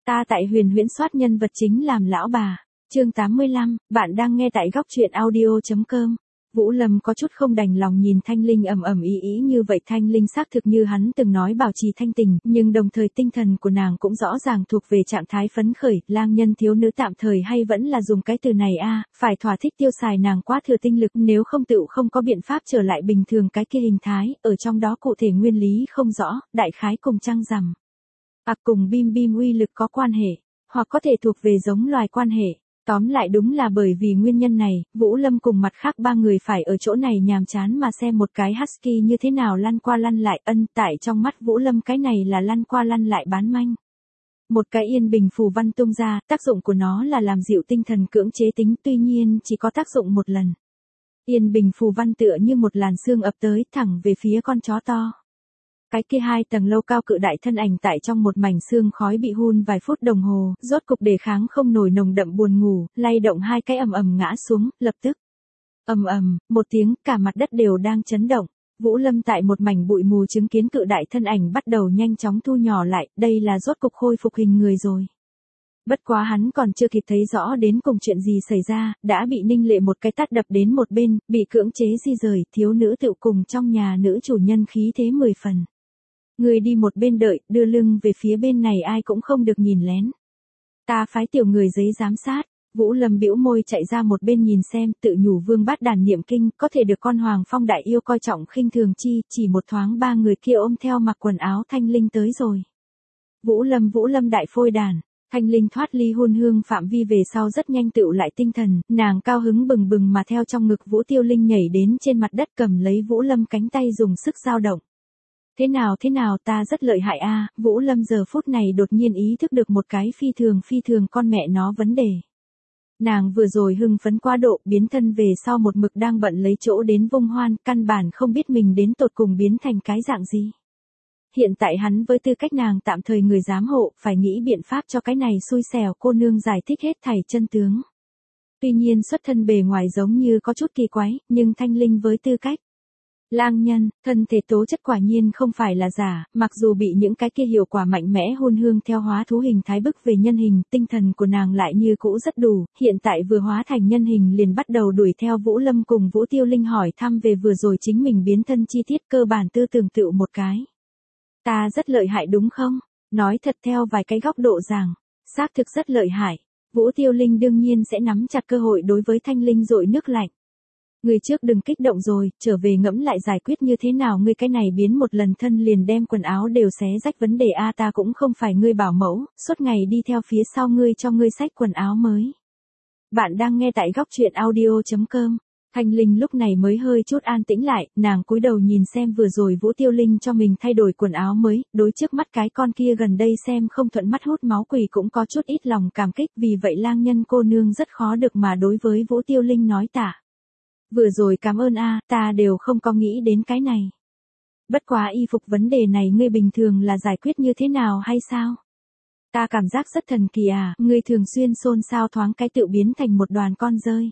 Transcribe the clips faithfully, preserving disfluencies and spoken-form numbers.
Ta tại huyền huyễn soát nhân vật chính làm lão bà. Chương tám mươi lăm, bạn đang nghe tại góc truyện audio chấm com. Vũ Lâm có chút không đành lòng nhìn Thanh Linh ầm ầm ý ý như vậy. Thanh Linh xác thực như hắn từng nói bảo trì thanh tình, nhưng đồng thời tinh thần của nàng cũng rõ ràng thuộc về trạng thái phấn khởi, lang nhân thiếu nữ tạm thời hay vẫn là dùng cái từ này a, phải thỏa thích tiêu xài nàng quá thừa tinh lực, nếu không tựu không có biện pháp trở lại bình thường cái kia hình thái, ở trong đó cụ thể nguyên lý không rõ, đại khái cùng trăng rằm. Ặc cùng bim bim uy lực có quan hệ, hoặc có thể thuộc về giống loài quan hệ. Tóm lại đúng là bởi vì nguyên nhân này, Vũ Lâm cùng mặt khác ba người phải ở chỗ này nhàm chán mà xem một cái husky như thế nào lăn qua lăn lại. Ân, tại trong mắt Vũ Lâm cái này là lăn qua lăn lại bán manh. Một cái yên bình phù văn tung ra, tác dụng của nó là làm dịu tinh thần cưỡng chế tính, tuy nhiên chỉ có tác dụng một lần. Yên bình phù văn tựa như một làn sương ập tới thẳng về phía con chó to. Cái kia hai tầng lâu cao cự đại thân ảnh tại trong một mảnh sương khói bị hun vài phút đồng hồ, rốt cục đề kháng không nổi nồng đậm buồn ngủ, lay động hai cái ầm ầm ngã xuống, lập tức. Ầm ầm, một tiếng, cả mặt đất đều đang chấn động. Vũ Lâm tại một mảnh bụi mù chứng kiến cự đại thân ảnh bắt đầu nhanh chóng thu nhỏ lại, đây là rốt cục khôi phục hình người rồi. Bất quá hắn còn chưa kịp thấy rõ đến cùng chuyện gì xảy ra, đã bị Ninh Lệ một cái tát đập đến một bên, bị cưỡng chế di rời, thiếu nữ tựu cùng trong nhà nữ chủ nhân khí thế mười phần. Người đi một bên đợi, đưa lưng về phía bên này ai cũng không được nhìn lén. Ta phái tiểu người giấy giám sát. Vũ Lâm bĩu môi chạy ra một bên nhìn xem, tự nhủ vương bát đàn niệm kinh, có thể được con Hoàng Phong đại yêu coi trọng khinh thường chi, chỉ một thoáng ba người kia ôm theo mặc quần áo Thanh Linh tới rồi. Vũ Lâm Vũ Lâm đại phôi đàn. Thanh Linh thoát ly hôn hương phạm vi về sau rất nhanh tựu lại tinh thần, nàng cao hứng bừng bừng mà theo trong ngực Vũ Tiêu Linh nhảy đến trên mặt đất cầm lấy Vũ Lâm cánh tay dùng sức dao động. Thế nào thế nào ta rất lợi hại a, à, Vũ Lâm giờ phút này đột nhiên ý thức được một cái phi thường phi thường con mẹ nó vấn đề. Nàng vừa rồi hưng phấn quá độ biến thân về sau một mực đang bận lấy chỗ đến vung hoan, căn bản không biết mình đến tột cùng biến thành cái dạng gì. Hiện tại hắn với tư cách nàng tạm thời người giám hộ, phải nghĩ biện pháp cho cái này xui xẻo cô nương giải thích hết thảy chân tướng. Tuy nhiên xuất thân bề ngoài giống như có chút kỳ quái, nhưng Thanh Linh với tư cách lang nhân, thân thể tố chất quả nhiên không phải là giả, mặc dù bị những cái kia hiệu quả mạnh mẽ hôn hương theo hóa thú hình thái bức về nhân hình, tinh thần của nàng lại như cũ rất đủ, hiện tại vừa hóa thành nhân hình liền bắt đầu đuổi theo Vũ Lâm cùng Vũ Tiêu Linh hỏi thăm về vừa rồi chính mình biến thân chi tiết, cơ bản tư tưởng tựu một cái. Ta rất lợi hại đúng không? Nói thật theo vài cái góc độ rằng, xác thực rất lợi hại. Vũ Tiêu Linh đương nhiên sẽ nắm chặt cơ hội đối với Thanh Linh dội nước lạnh. Người trước đừng kích động rồi, trở về ngẫm lại giải quyết như thế nào, ngươi cái này biến một lần thân liền đem quần áo đều xé rách vấn đề a, ta cũng không phải ngươi bảo mẫu, suốt ngày đi theo phía sau ngươi cho ngươi xách quần áo mới. Bạn đang nghe tại góc truyện audio chấm com. Thanh Linh lúc này mới hơi chút an tĩnh lại, nàng cúi đầu nhìn xem vừa rồi Vũ Tiêu Linh cho mình thay đổi quần áo mới, đối trước mắt cái con kia gần đây xem không thuận mắt hút máu quỷ cũng có chút ít lòng cảm kích, vì vậy lang nhân cô nương rất khó được mà đối với Vũ Tiêu Linh nói tạ. Vừa rồi cảm ơn a, ta đều không có nghĩ đến cái này. Bất quá y phục vấn đề này ngươi bình thường là giải quyết như thế nào hay sao? Ta cảm giác rất thần kỳ à, ngươi thường xuyên xôn xao thoáng cái tự biến thành một đoàn con rơi.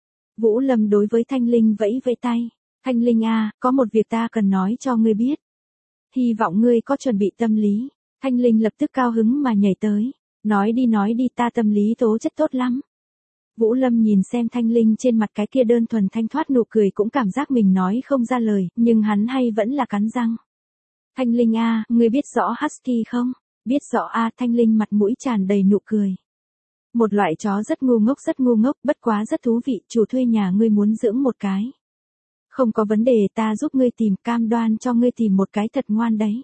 Vũ Lâm đối với Thanh Linh vẫy vẫy tay. Thanh Linh a, có một việc ta cần nói cho ngươi biết. Hy vọng ngươi có chuẩn bị tâm lý. Thanh Linh lập tức cao hứng mà nhảy tới. Nói đi nói đi, ta tâm lý tố chất tốt lắm. Vũ Lâm nhìn xem Thanh Linh trên mặt cái kia đơn thuần thanh thoát nụ cười cũng cảm giác mình nói không ra lời, nhưng hắn hay vẫn là cắn răng. Thanh Linh a, ngươi biết rõ husky không? Biết rõ a, Thanh Linh mặt mũi tràn đầy nụ cười. Một loại chó rất ngu ngốc rất ngu ngốc, bất quá rất thú vị, chủ thuê nhà ngươi muốn dưỡng một cái. Không có vấn đề, ta giúp ngươi tìm, cam đoan cho ngươi tìm một cái thật ngoan đấy.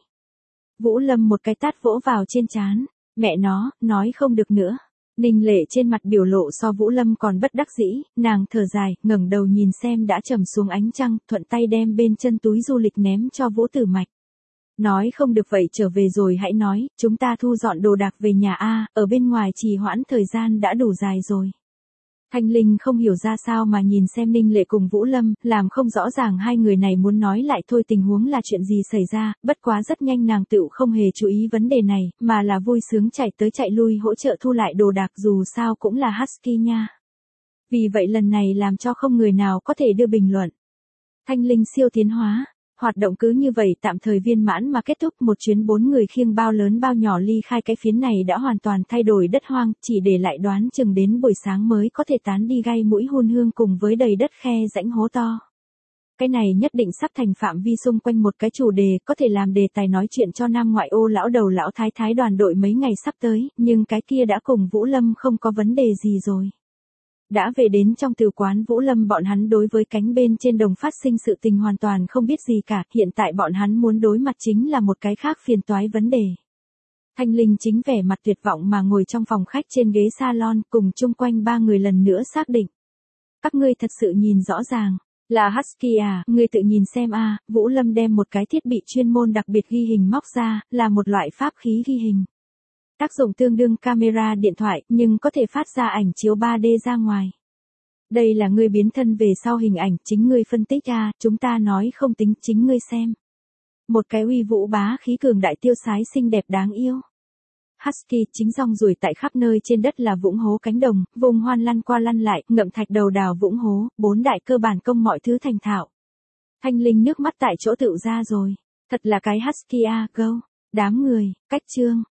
Vũ Lâm một cái tát vỗ vào trên trán, mẹ nó, nói không được nữa. Ninh Lệ trên mặt biểu lộ so Vũ Lâm còn bất đắc dĩ, nàng thở dài, ngẩng đầu nhìn xem đã trầm xuống ánh trăng, thuận tay đem bên chân túi du lịch ném cho Vũ Tử Mạch. Nói không được vậy trở về rồi hãy nói, chúng ta thu dọn đồ đạc về nhà a, ở bên ngoài trì hoãn thời gian đã đủ dài rồi. Thanh Linh không hiểu ra sao mà nhìn xem Ninh Lệ cùng Vũ Lâm, làm không rõ ràng hai người này muốn nói lại thôi tình huống là chuyện gì xảy ra, bất quá rất nhanh nàng tựu không hề chú ý vấn đề này, mà là vui sướng chạy tới chạy lui hỗ trợ thu lại đồ đạc dù sao cũng là husky nha. Vì vậy lần này làm cho không người nào có thể đưa bình luận. Thanh Linh siêu tiến hóa. Hoạt động cứ như vậy tạm thời viên mãn mà kết thúc, một chuyến bốn người khiêng bao lớn bao nhỏ ly khai cái phiến này đã hoàn toàn thay đổi đất hoang, chỉ để lại đoán chừng đến buổi sáng mới có thể tán đi gai mũi hun hương cùng với đầy đất khe rãnh hố to. Cái này nhất định sắp thành phạm vi xung quanh một cái chủ đề, có thể làm đề tài nói chuyện cho nam ngoại ô lão đầu lão thái thái đoàn đội mấy ngày sắp tới, nhưng cái kia đã cùng Vũ Lâm không có vấn đề gì rồi. Đã về đến trong từ quán Vũ Lâm, bọn hắn đối với cánh bên trên đồng phát sinh sự tình hoàn toàn không biết gì cả, hiện tại bọn hắn muốn đối mặt chính là một cái khác phiền toái vấn đề. Thanh Linh chính vẻ mặt tuyệt vọng mà ngồi trong phòng khách trên ghế salon, cùng chung quanh ba người lần nữa xác định. Các ngươi thật sự nhìn rõ ràng, là Husky à, ngươi tự nhìn xem a. À. Vũ Lâm đem một cái thiết bị chuyên môn đặc biệt ghi hình móc ra, là một loại pháp khí ghi hình. Tác dụng tương đương camera điện thoại, nhưng có thể phát ra ảnh chiếu ba D ra ngoài. Đây là ngươi biến thân về sau hình ảnh, chính ngươi phân tích à, chúng ta nói không tính, chính ngươi xem. Một cái uy vũ bá khí cường đại tiêu sái xinh đẹp đáng yêu. Husky chính rong ruổi tại khắp nơi trên đất là vũng hố cánh đồng, vùng hoan lăn qua lăn lại, ngậm thạch đầu đào vũng hố, bốn đại cơ bản công mọi thứ thành thạo. Thanh Linh nước mắt tại chỗ tựu ra rồi. Thật là cái Husky à, go. Đám người, cách chương.